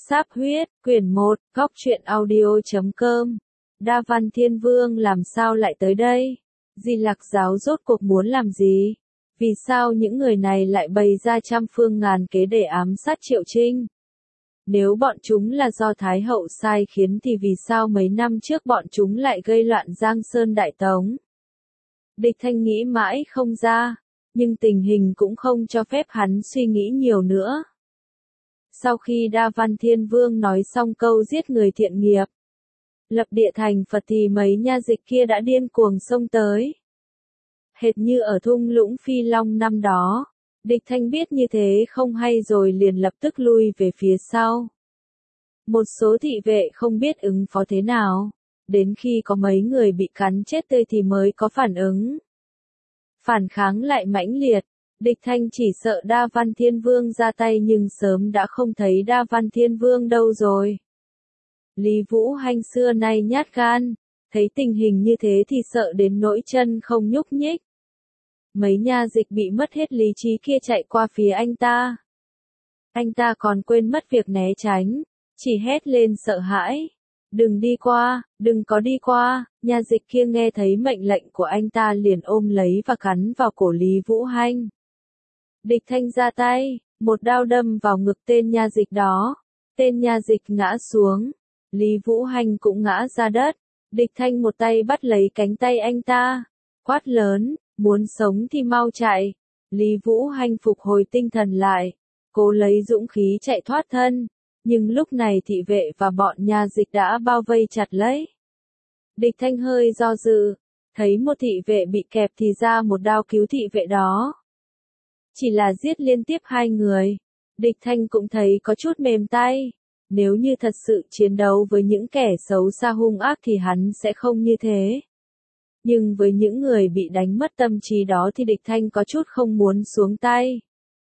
Sáp huyết, quyển 1, góc truyện audio.com. Đa Văn Thiên Vương làm sao lại tới đây? Di Lặc giáo rốt cuộc muốn làm gì? Vì sao những người này lại bày ra trăm phương ngàn kế để ám sát Triệu Trinh? Nếu bọn chúng là do Thái Hậu sai khiến thì vì sao mấy năm trước bọn chúng lại gây loạn Giang Sơn Đại Tống? Địch Thanh nghĩ mãi không ra, nhưng tình hình cũng không cho phép hắn suy nghĩ nhiều nữa. Sau khi Đa Văn Thiên Vương nói xong câu giết người thiện nghiệp, lập địa thành Phật thì mấy nha dịch kia đã điên cuồng xông tới. Hệt như ở thung lũng Phi Long năm đó, Địch Thanh biết như thế không hay rồi liền lập tức lui về phía sau. Một số thị vệ không biết ứng phó thế nào, đến khi có mấy người bị cắn chết tươi thì mới có phản ứng. Phản kháng lại mãnh liệt. Địch Thanh chỉ sợ Đa Văn Thiên Vương ra tay nhưng sớm đã không thấy Đa Văn Thiên Vương đâu rồi. Lý Vũ Hanh xưa nay nhát gan, thấy tình hình như thế thì sợ đến nỗi chân không nhúc nhích. Mấy nha dịch bị mất hết lý trí kia chạy qua phía anh ta. Anh ta còn quên mất việc né tránh, chỉ hét lên sợ hãi. Đừng đi qua, đừng có đi qua, nha dịch kia nghe thấy mệnh lệnh của anh ta liền ôm lấy và cắn vào cổ Lý Vũ Hanh. Địch Thanh ra tay, một đao đâm vào ngực tên nha dịch đó. Tên nha dịch ngã xuống. Lý Vũ Hanh cũng ngã ra đất. Địch Thanh một tay bắt lấy cánh tay anh ta. Quát lớn, muốn sống thì mau chạy. Lý Vũ Hanh phục hồi tinh thần lại. Cố lấy dũng khí chạy thoát thân. Nhưng lúc này thị vệ và bọn nha dịch đã bao vây chặt lấy. Địch Thanh hơi do dự. Thấy một thị vệ bị kẹp thì ra một đao cứu thị vệ đó. Chỉ là giết liên tiếp hai người. Địch Thanh cũng thấy có chút mềm tay. Nếu như thật sự chiến đấu với những kẻ xấu xa hung ác thì hắn sẽ không như thế. Nhưng với những người bị đánh mất tâm trí đó thì Địch Thanh có chút không muốn xuống tay.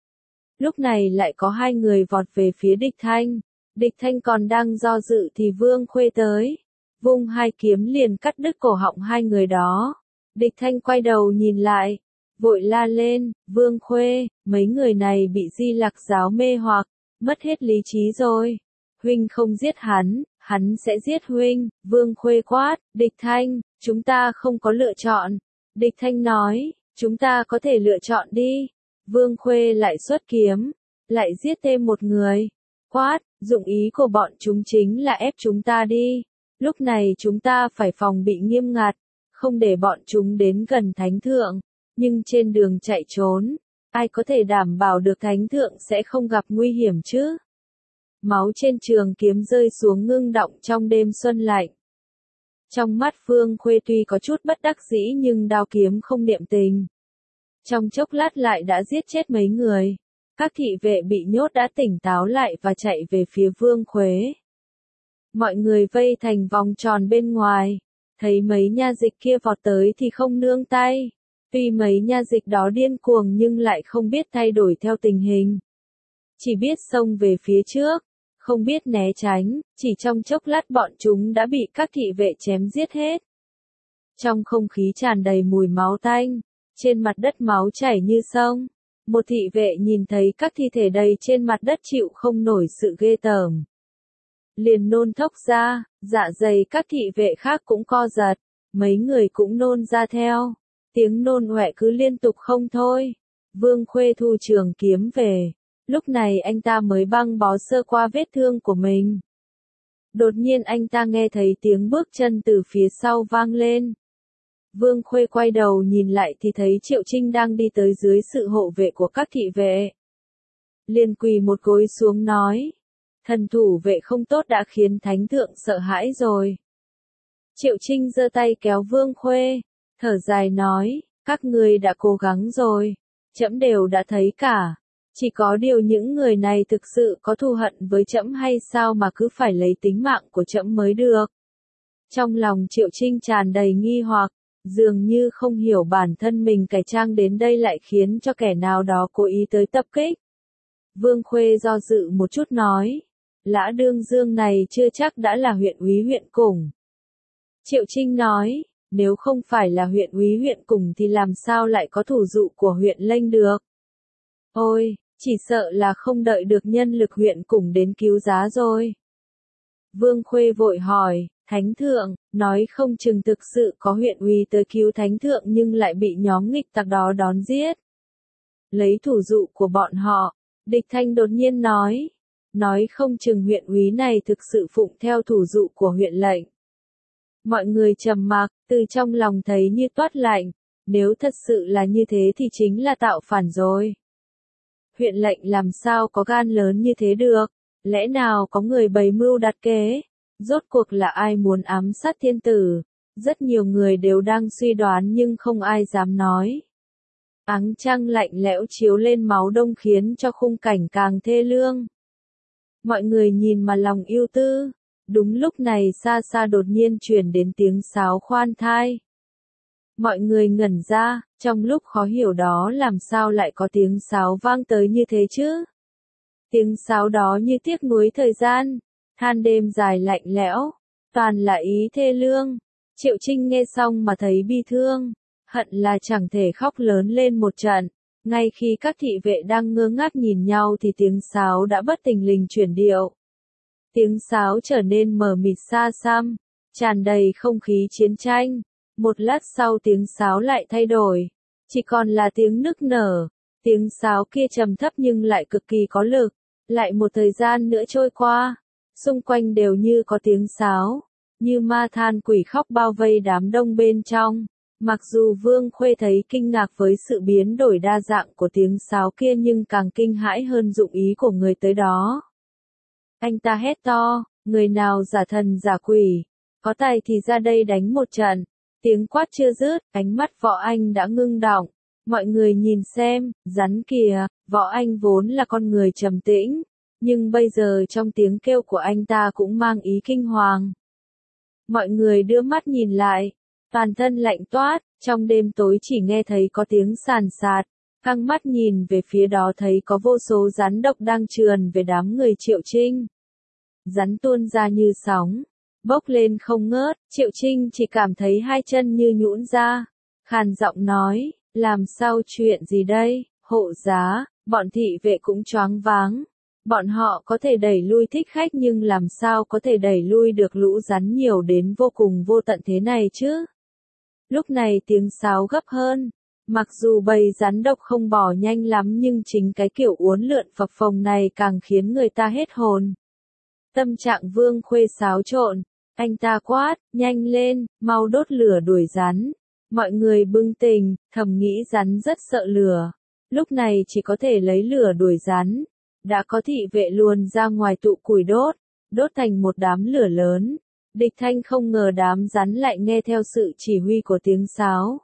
Lúc này lại có hai người vọt về phía Địch Thanh. Địch Thanh còn đang do dự thì Vương Khuê tới. Vung hai kiếm liền cắt đứt cổ họng hai người đó. Địch Thanh quay đầu nhìn lại. Vội la lên, Vương Khuê, mấy người này bị Di Lặc giáo mê hoặc, mất hết lý trí rồi. Huynh không giết hắn sẽ giết huynh. Vương Khuê quát, Địch Thanh, chúng ta không có lựa chọn. Địch Thanh nói, chúng ta có thể lựa chọn đi. Vương Khuê lại xuất kiếm, lại giết thêm một người. Quát, dụng ý của bọn chúng chính là ép chúng ta đi. Lúc này chúng ta phải phòng bị nghiêm ngặt, không để bọn chúng đến gần thánh thượng. Nhưng trên đường chạy trốn, ai có thể đảm bảo được thánh thượng sẽ không gặp nguy hiểm chứ? Máu trên trường kiếm rơi xuống ngưng đọng trong đêm xuân lạnh. Trong mắt Vương Khuê tuy có chút bất đắc dĩ nhưng đao kiếm không niệm tình. Trong chốc lát lại đã giết chết mấy người. Các thị vệ bị nhốt đã tỉnh táo lại và chạy về phía Vương Khuê. Mọi người vây thành vòng tròn bên ngoài. Thấy mấy nha dịch kia vọt tới thì không nương tay. Tuy mấy nha dịch đó điên cuồng nhưng lại không biết thay đổi theo tình hình. Chỉ biết xông về phía trước, không biết né tránh, chỉ trong chốc lát bọn chúng đã bị các thị vệ chém giết hết. Trong không khí tràn đầy mùi máu tanh, trên mặt đất máu chảy như sông. Một thị vệ nhìn thấy các thi thể đầy trên mặt đất chịu không nổi sự ghê tởm. Liền nôn thốc ra, dạ dày các thị vệ khác cũng co giật, mấy người cũng nôn ra theo. Tiếng nôn ọe cứ liên tục không thôi. Vương Khuê thu trường kiếm về. Lúc này anh ta mới băng bó sơ qua vết thương của mình. Đột nhiên anh ta nghe thấy tiếng bước chân từ phía sau vang lên. Vương Khuê quay đầu nhìn lại thì thấy Triệu Trinh đang đi tới dưới sự hộ vệ của các thị vệ. Liền quỳ một gối xuống nói. Thần thủ vệ không tốt đã khiến thánh thượng sợ hãi rồi. Triệu Trinh giơ tay kéo Vương Khuê. Thở dài nói, các ngươi đã cố gắng rồi, trẫm đều đã thấy cả. Chỉ có điều những người này thực sự có thù hận với trẫm hay sao mà cứ phải lấy tính mạng của trẫm mới được. Trong lòng Triệu Trinh tràn đầy nghi hoặc, dường như không hiểu bản thân mình cải trang đến đây lại khiến cho kẻ nào đó cố ý tới tập kích. Vương Khuê do dự một chút nói, Lã Đương Dương này chưa chắc đã là huyện úy huyện Cùng. Triệu Trinh nói, nếu không phải là huyện úy huyện Cùng thì làm sao lại có thủ dụ của huyện Lênh được. Ôi, Chỉ sợ là không đợi được nhân lực huyện cùng đến cứu giá rồi. Vương Khuê vội hỏi, Thánh thượng, nói không chừng thực sự có huyện úy tới cứu Thánh thượng nhưng lại bị nhóm nghịch tặc đó đón giết. Lấy thủ dụ của bọn họ, Địch Thanh đột nhiên nói không chừng huyện úy này thực sự phụng theo thủ dụ của huyện lệnh. Mọi người trầm mặc, từ trong lòng thấy như toát lạnh, nếu thật sự là như thế thì chính là tạo phản rồi. Huyện lệnh làm sao có gan lớn như thế được, lẽ nào có người bày mưu đặt kế, rốt cuộc là ai muốn ám sát thiên tử, rất nhiều người đều đang suy đoán nhưng không ai dám nói. Áng trăng lạnh lẽo chiếu lên máu đông khiến cho khung cảnh càng thê lương. Mọi người nhìn mà lòng ưu tư, đúng lúc này xa xa đột nhiên truyền đến tiếng sáo khoan thai. Mọi người ngẩn ra, trong lúc khó hiểu đó làm sao lại có tiếng sáo vang tới như thế chứ? Tiếng sáo đó như tiếc nuối thời gian, than đêm dài lạnh lẽo, toàn là ý thê lương. Triệu Trinh nghe xong mà thấy bi thương, hận là chẳng thể khóc lớn lên một trận. Ngay khi các thị vệ đang ngơ ngác nhìn nhau thì tiếng sáo đã bất thình lình chuyển điệu. Tiếng sáo trở nên mờ mịt xa xăm, tràn đầy không khí chiến tranh. Một lát sau tiếng sáo lại thay đổi, chỉ còn là tiếng nức nở. Tiếng sáo kia trầm thấp nhưng lại cực kỳ có lực. Lại một thời gian nữa trôi qua, xung quanh đều như có tiếng sáo, như ma than quỷ khóc bao vây đám đông bên trong. Mặc dù Vương Khuê thấy kinh ngạc với sự biến đổi đa dạng của tiếng sáo kia nhưng càng kinh hãi hơn dụng ý của người tới đó. Anh ta hét to, người nào giả thần giả quỷ, có tài thì ra đây đánh một trận. Tiếng quát chưa dứt, ánh mắt Võ Anh đã ngưng đọng. Mọi người nhìn xem, rắn kìa, Võ Anh vốn là con người trầm tĩnh, nhưng bây giờ trong tiếng kêu của anh ta cũng mang ý kinh hoàng. Mọi người đưa mắt nhìn lại, toàn thân lạnh toát, trong đêm tối chỉ nghe thấy có tiếng sàn sạt, căng mắt nhìn về phía đó thấy có vô số rắn độc đang trườn về đám người Triệu Trinh. Rắn tuôn ra như sóng, bốc lên không ngớt, Triệu Trinh chỉ cảm thấy hai chân như nhũn ra, khàn giọng nói, làm sao chuyện gì đây, hộ giá, bọn thị vệ cũng choáng váng. Bọn họ có thể đẩy lui thích khách nhưng làm sao có thể đẩy lui được lũ rắn nhiều đến vô cùng vô tận thế này chứ? Lúc này tiếng sáo gấp hơn, mặc dù bầy rắn độc không bỏ nhanh lắm nhưng chính cái kiểu uốn lượn phập phồng này càng khiến người ta hết hồn. Tâm trạng Vương Khuê xáo trộn, anh ta quát, nhanh lên, mau đốt lửa đuổi rắn. Mọi người bừng tỉnh, thầm nghĩ rắn rất sợ lửa. Lúc này chỉ có thể lấy lửa đuổi rắn. Đã có thị vệ luồn ra ngoài tụ củi đốt thành một đám lửa lớn. Địch Thanh không ngờ đám rắn lại nghe theo sự chỉ huy của tiếng sáo.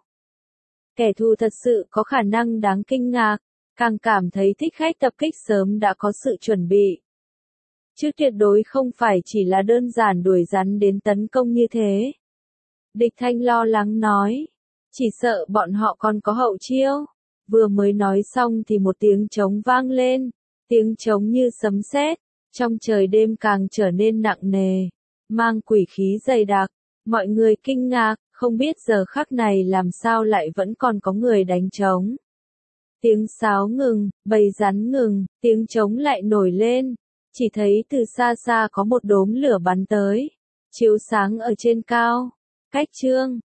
Kẻ thù thật sự có khả năng đáng kinh ngạc, càng cảm thấy thích khách tập kích sớm đã có sự chuẩn bị. Chứ tuyệt đối không phải chỉ là đơn giản đuổi rắn đến tấn công như thế. Địch Thanh lo lắng nói, chỉ sợ bọn họ còn có hậu chiêu. Vừa mới nói xong thì một tiếng trống vang lên, tiếng trống như sấm sét, trong trời đêm càng trở nên nặng nề, mang quỷ khí dày đặc. Mọi người kinh ngạc, không biết giờ khắc này làm sao lại vẫn còn có người đánh trống. Tiếng sáo ngừng, bầy rắn ngừng, tiếng trống lại nổi lên. Chỉ thấy từ xa xa có một đốm lửa bắn tới, chiếu sáng ở trên cao. Cách Trương,